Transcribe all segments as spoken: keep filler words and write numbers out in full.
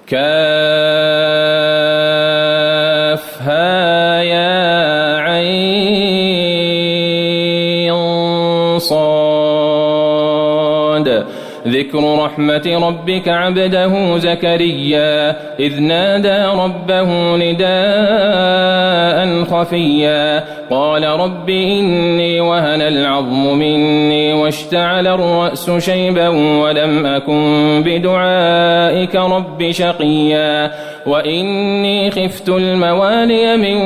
كافها يا عين صاد ذكر رحمة ربك عبده زكريا إذ نادى ربه نداء خفيا قال رب إني وهن العظم مني واشتعل الرأس شيبا ولم أكن بدعائك رب شقيا وإني خفت الموالي من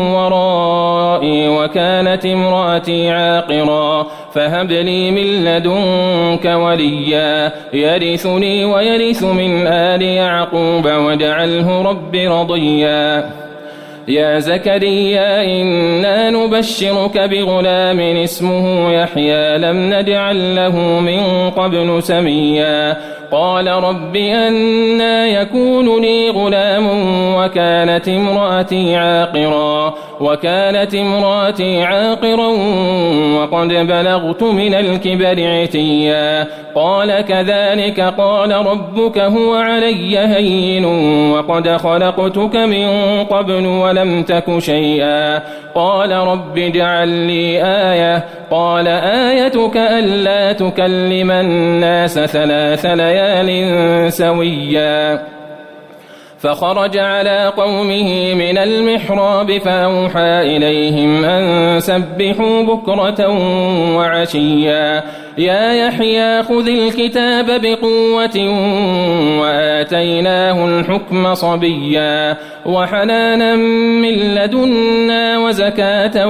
ورائي وكانت امرأتي عاقرا فهب لي من لدنك وليا يرثني ويرث من آل يعقوب واجعله رب رضيا يا زكريا إنا نبشرك بغلام اسمه يحيى لم نجعل له من قبل سميا قال رب أنى يكون لي غلام وكانت امرأتي عاقرا وكانت امرأتي عاقرا وقد بلغت من الكبر عتيا قال كذلك قال ربك هو علي هين وقد خلقتك من قبل ولم تك شيئا قال رب اجعل لي آية قال آيتك ألا تكلم الناس ثلاث ليال سويا فخرج على قومه من المحراب فأوحى إليهم أن سبحوا بكرة وعشيا يا يحيى خذ الكتاب بقوة وآتيناه الحكم صبيا وحنانا من لدنا وزكاة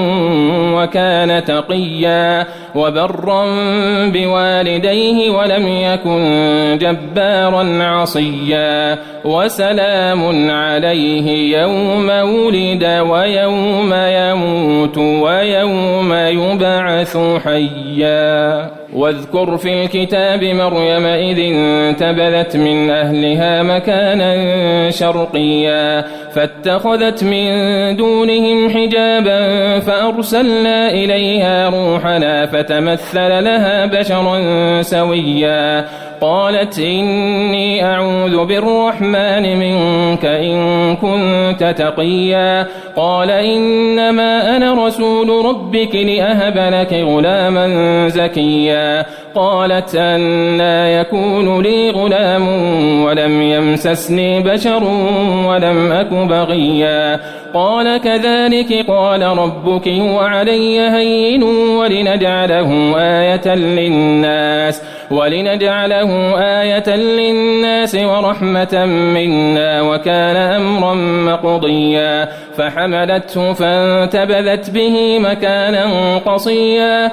وكان تقيا وبرا بوالديه ولم يكن جبارا عصيا وسلام عليه يوم ولد ويوم يموت ويوم يبعث حيا واذكر في الكتاب مريم إذ انتبذت من أهلها مكانا شرقيا فاتخذت من دونهم حجابا فأرسلنا إليها روحنا فتمثل لها بشرا سويا قالت إني أعوذ بالرحمن منك إن كنت تقيا قال إنما أنا رسول ربك لأهب لك غلاما زكيا قالت أنى يكون لي غلام ولم يمسسني بشر ولم أك بغيا قال كذلك قال ربك وعلي هين ولنجعله آية للناس ولنجعله آية للناس ورحمة منا وكان أمرا مقضيا فحملته فانتبذت به مكانا قصيا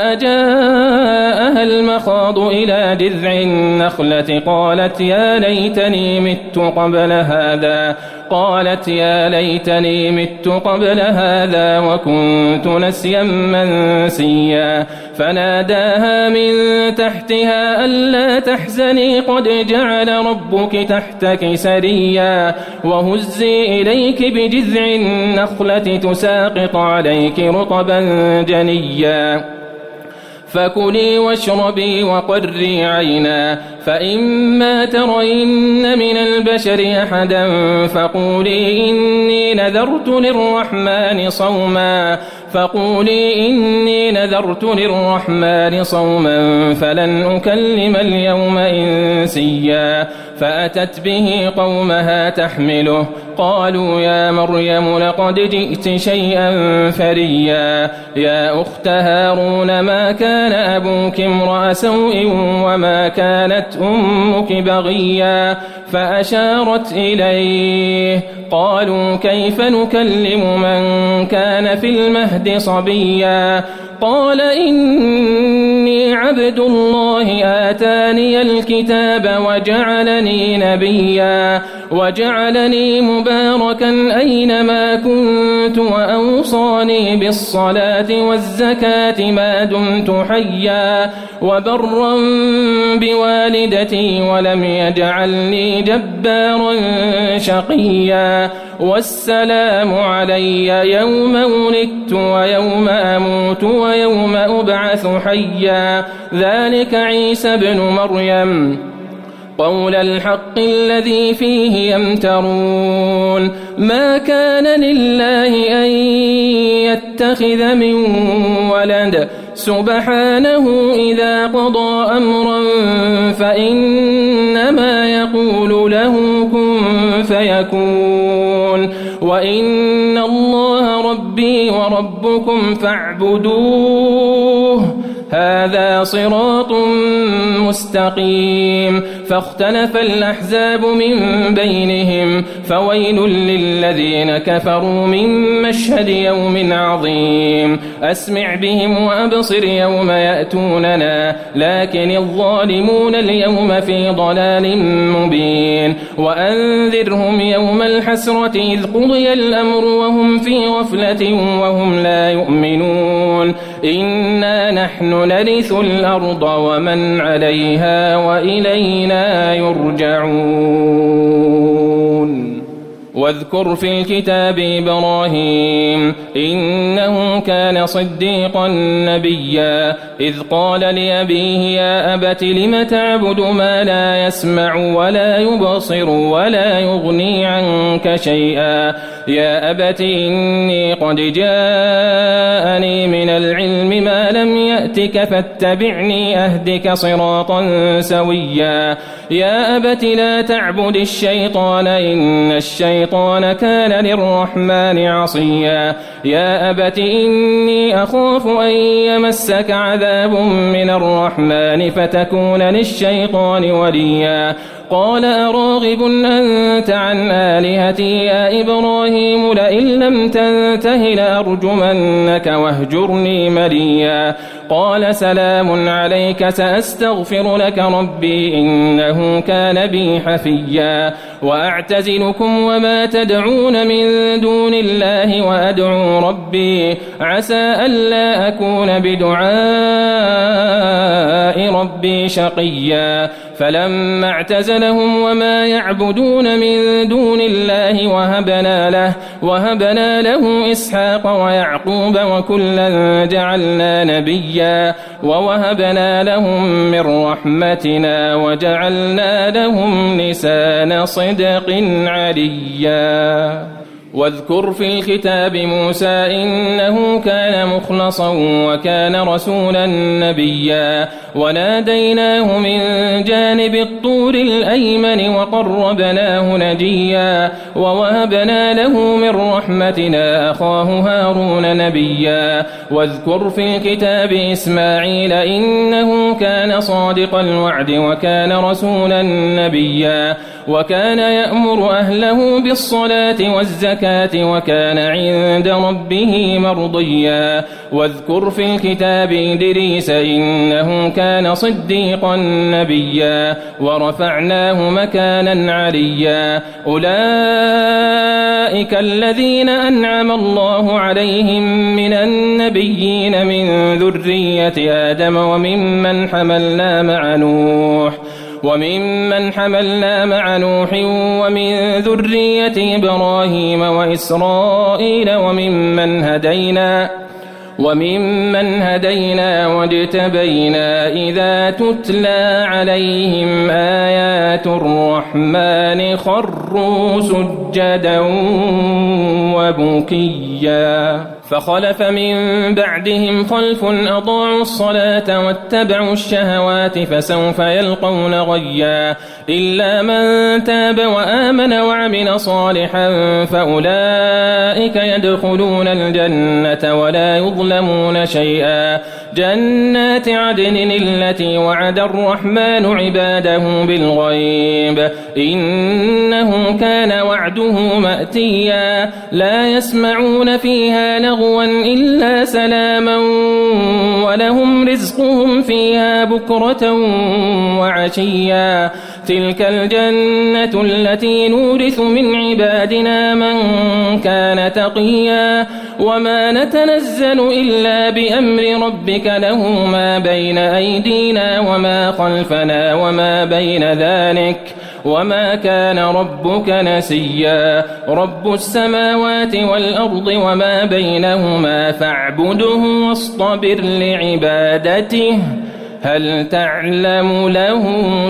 فأجاءها المخاض إلى جذع النخلة قالت يا ليتني مت قبل هذا قالت يا ليتني مت قبل هذا وكنت نسيا منسيا فناداها من تحتها ألا تحزني قد جعل ربك تحتك سريا وهزي إليك بجذع النخلة تساقط عليك رطبا جنيا فكلي واشربي وقري عينا فإما ترين من البشر أحدا فقولي إني نذرت للرحمن صوما فقولي إني نذرت للرحمن صوما فلن أكلم اليوم إنسيا فأتت به قومها تحمله قالوا يا مريم لقد جئت شيئا فريا يا أخت هارون ما كان أبوك امرأ سوء وما كانت أمك بغيا فأشارت إليه قالوا كيف نكلم من كان في المهد صبيا قال إني عبد الله آتاني الكتاب وجعلني نبيا وجعلني مباركا أينما كنت وأوصاني بالصلاة والزكاة ما دمت حيا وبرا بوالدتي ولم يجعلني جبارا شقيا والسلام علي يوم ولدت ويوم أموت ويوم أبعث حيا ذلك عيسى ابن مريم قول الحق الذي فيه يمترون ما كان لله أن يتخذ من ولد سبحانه إذا قضى أمرا فإنما يقول له كن فيكون وإن الله ربي وربكم فاعبدوه هذا صراط مستقيم فاختلف الأحزاب من بينهم فويل للذين كفروا من مشهد يوم عظيم أسمع بهم وأبصر يوم يأتوننا لكن الظالمون اليوم في ضلال مبين وأنذرهم يوم الحسرة إذ قضي الأمر وهم في غفلة وهم لا يؤمنون إنا نحن نرث الأرض ومن عليها وإلينا يرجعون واذكر في الكتاب إبراهيم إنه كان صديقا نبيا إذ قال لأبيه يا أبت لم تعبد ما لا يسمع ولا يبصر ولا يغني عنك شيئا يا أبت إني قد جاءني من العلم ما لم يأتك فاتبعني أهدك صراطا سويا يا أبت لا تعبد الشيطان إن الشيطان كان للرحمن عصيا يا أبت إني أخاف أن يمسك عذاب من الرحمن فتكون للشيطان وليا قال أراغب أنت عن آلهتي يا إبراهيم لئن لم تنته لأرجمنك واهجرني مليا قال سلام عليك سأستغفر لك ربي إنه كان بي حفيا وأعتزلكم وما تدعون من دون الله وأدعو ربي عسى ألا أكون بدعاء ربي شقيا فلما اعتزلهم وما يعبدون من دون الله وهبنا له وهبنا له إسحاق ويعقوب وكلا جعلنا نبيا ووهبنا لهم من رحمتنا وجعلنا لهم لسان صدق عليا واذكر في الكتاب موسى إنه كان مخلصا وكان رسولا نبيا وناديناه من جانب الطور الأيمن وقربناه نجيا ووهبنا له من رحمتنا أخاه هارون نبيا واذكر في الكتاب إسماعيل إنه كان صادق الوعد وكان رسولا نبيا وكان يأمر أهله بالصلاة والزكاة وكان عند ربه مرضيا واذكر في الكتاب إدريس إنه كان صديقا نبيا ورفعناه مكانا عليا أولئك الذين أنعم الله عليهم من النبيين من ذرية آدم وممن حملنا مع نوح وممن حملنا مع نوح ومن ذرية إبراهيم وإسرائيل وممن هدينا وممن هدينا واجتبينا إذا تتلى عليهم آيات الرحمن خروا سجدا وبكيا فخلف من بعدهم خلف أضاعوا الصلاة واتبعوا الشهوات فسوف يلقون غيا إلا من تاب وآمن وعمل صالحا فأولئك يدخلون الجنة ولا يظلمون شيئا جنات عدن التي وعد الرحمن عباده بالغيب إنه كان وعده مأتيا لا يسمعون فيها لغوا إلا سلاما ولهم رزقهم فيها بكرة وعشيا تلك الجنة التي نورث من عبادنا من كان تقيا وما نتنزل إلا بأمر ربك له ما بين أيدينا وما خلفنا وما بين ذلك وما كان ربك نسيا رب السماوات والأرض وما بينهما فاعبده واصطبر لعبادته هل تعلم له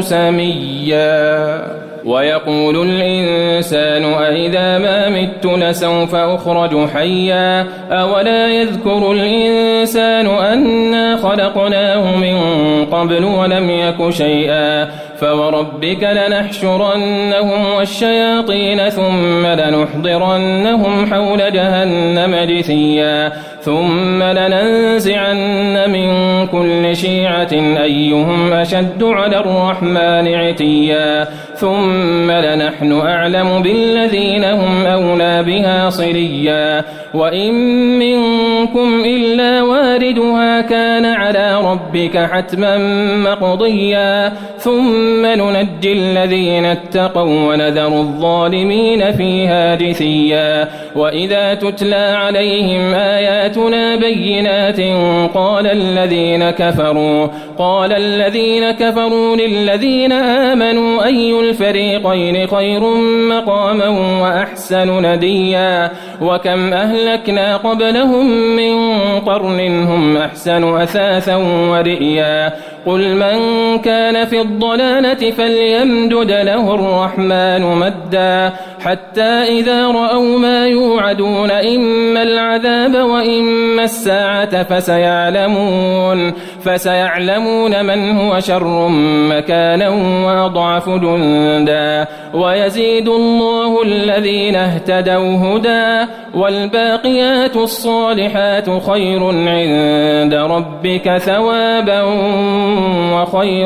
سميا ويقول الإنسان أإذا ما مت لسوف أخرج حيا أولا يذكر الإنسان أنا خلقناه من قبل ولم يك شيئا فوربك لنحشرنهم والشياطين ثم لنحضرنهم حول جهنم جثيا ثم لننزعن من كل شيعة أيهم أشد على الرحمن عتيا ثم لنحن أعلم بالذين هم أولى بها صليا وإن منكم إلا واردها كان على ربك حتما مقضيا ثم ننجي الذين اتقوا ونذر الظالمين فيها جثيا وإذا تتلى عليهم آياتنا بينات قال الذين كفروا قال الذين كفروا للذين آمنوا أي الفريقين خير مقاما وأحسن نديا وكم أهلكنا قبلهم من قرن هم أحسن أثاثا ورئيا قل من كان في الضلالة فليمدد له الرحمن مدا حتى إذا رأوا ما يوعدون إما العذاب وإما الساعة فسيعلمون فسيعلمون من هو شر مكانا وأضعف جندا ويزيد الله الذين اهتدوا هدى والباقيات الصالحات خير عند ربك ثوابا وخير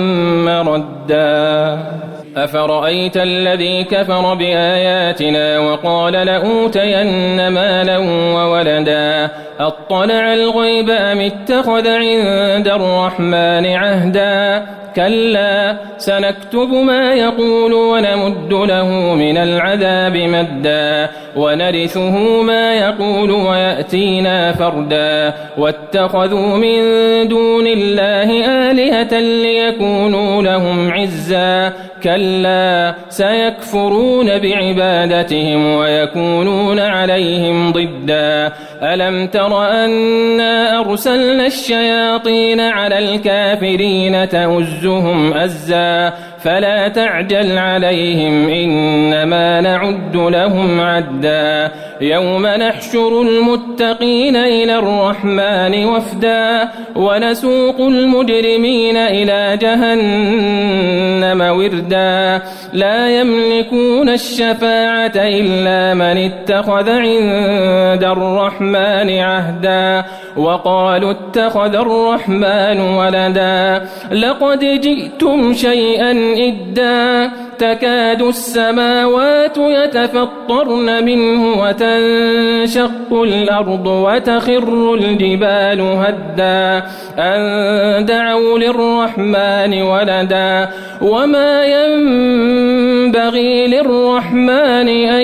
مردا أفرأيت الذي كفر بآياتنا وقال لأوتين مالا وولدا أطلع الغيب أم اتخذ عند الرحمن عهدا كلا سنكتب ما يقول ونمد له من العذاب مدا ونرثه ما يقول ويأتينا فردا واتخذوا من دون الله آلهة ليكونوا لهم عزا كلا سيكفرون بعبادتهم ويكونون عليهم ضدا ألم تر أنا أرسلنا الشياطين على الكافرين تؤزهم أزا فلا تعجل عليهم إنما نعد لهم عدا يوم نحشر المتقين إلى الرحمن وفدا ونسوق المجرمين إلى جهنم وردا لا يملكون الشفاعة إلا من اتخذ عند الرحمن عهدا وقالوا اتخذ الرحمن ولدا لقد جئتم شيئا إدا تكاد السماوات يتفطرن منه وتنشق الأرض وتخر الجبال هدا أن دعوا للرحمن ولدا وما ينبغي للرحمن أن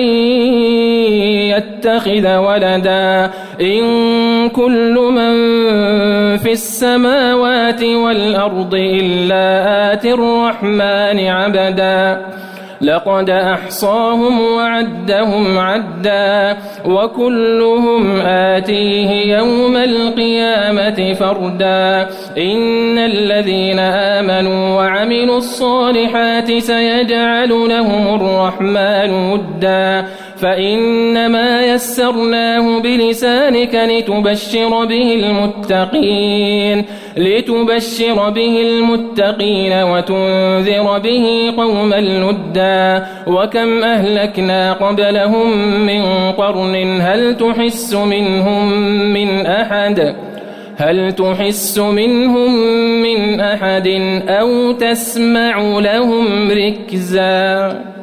يتخذ ولدا إن كل من في السماوات والأرض إلا آتي الرحمن عبدا لقد أحصاهم وعدهم عدا وكلهم آتيه يوم القيامة فردا إن الذين آمنوا وعملوا الصالحات سيجعل لهم الرحمن ودا فإنما يسرناه بلسانك لتبشر به المتقين لتبشر به المتقين وتنذر به قوما لدا وكم أهلكنا قبلهم من قرن هل تحس منهم من أحد هل تحس منهم من أحد أو تسمع لهم ركزا.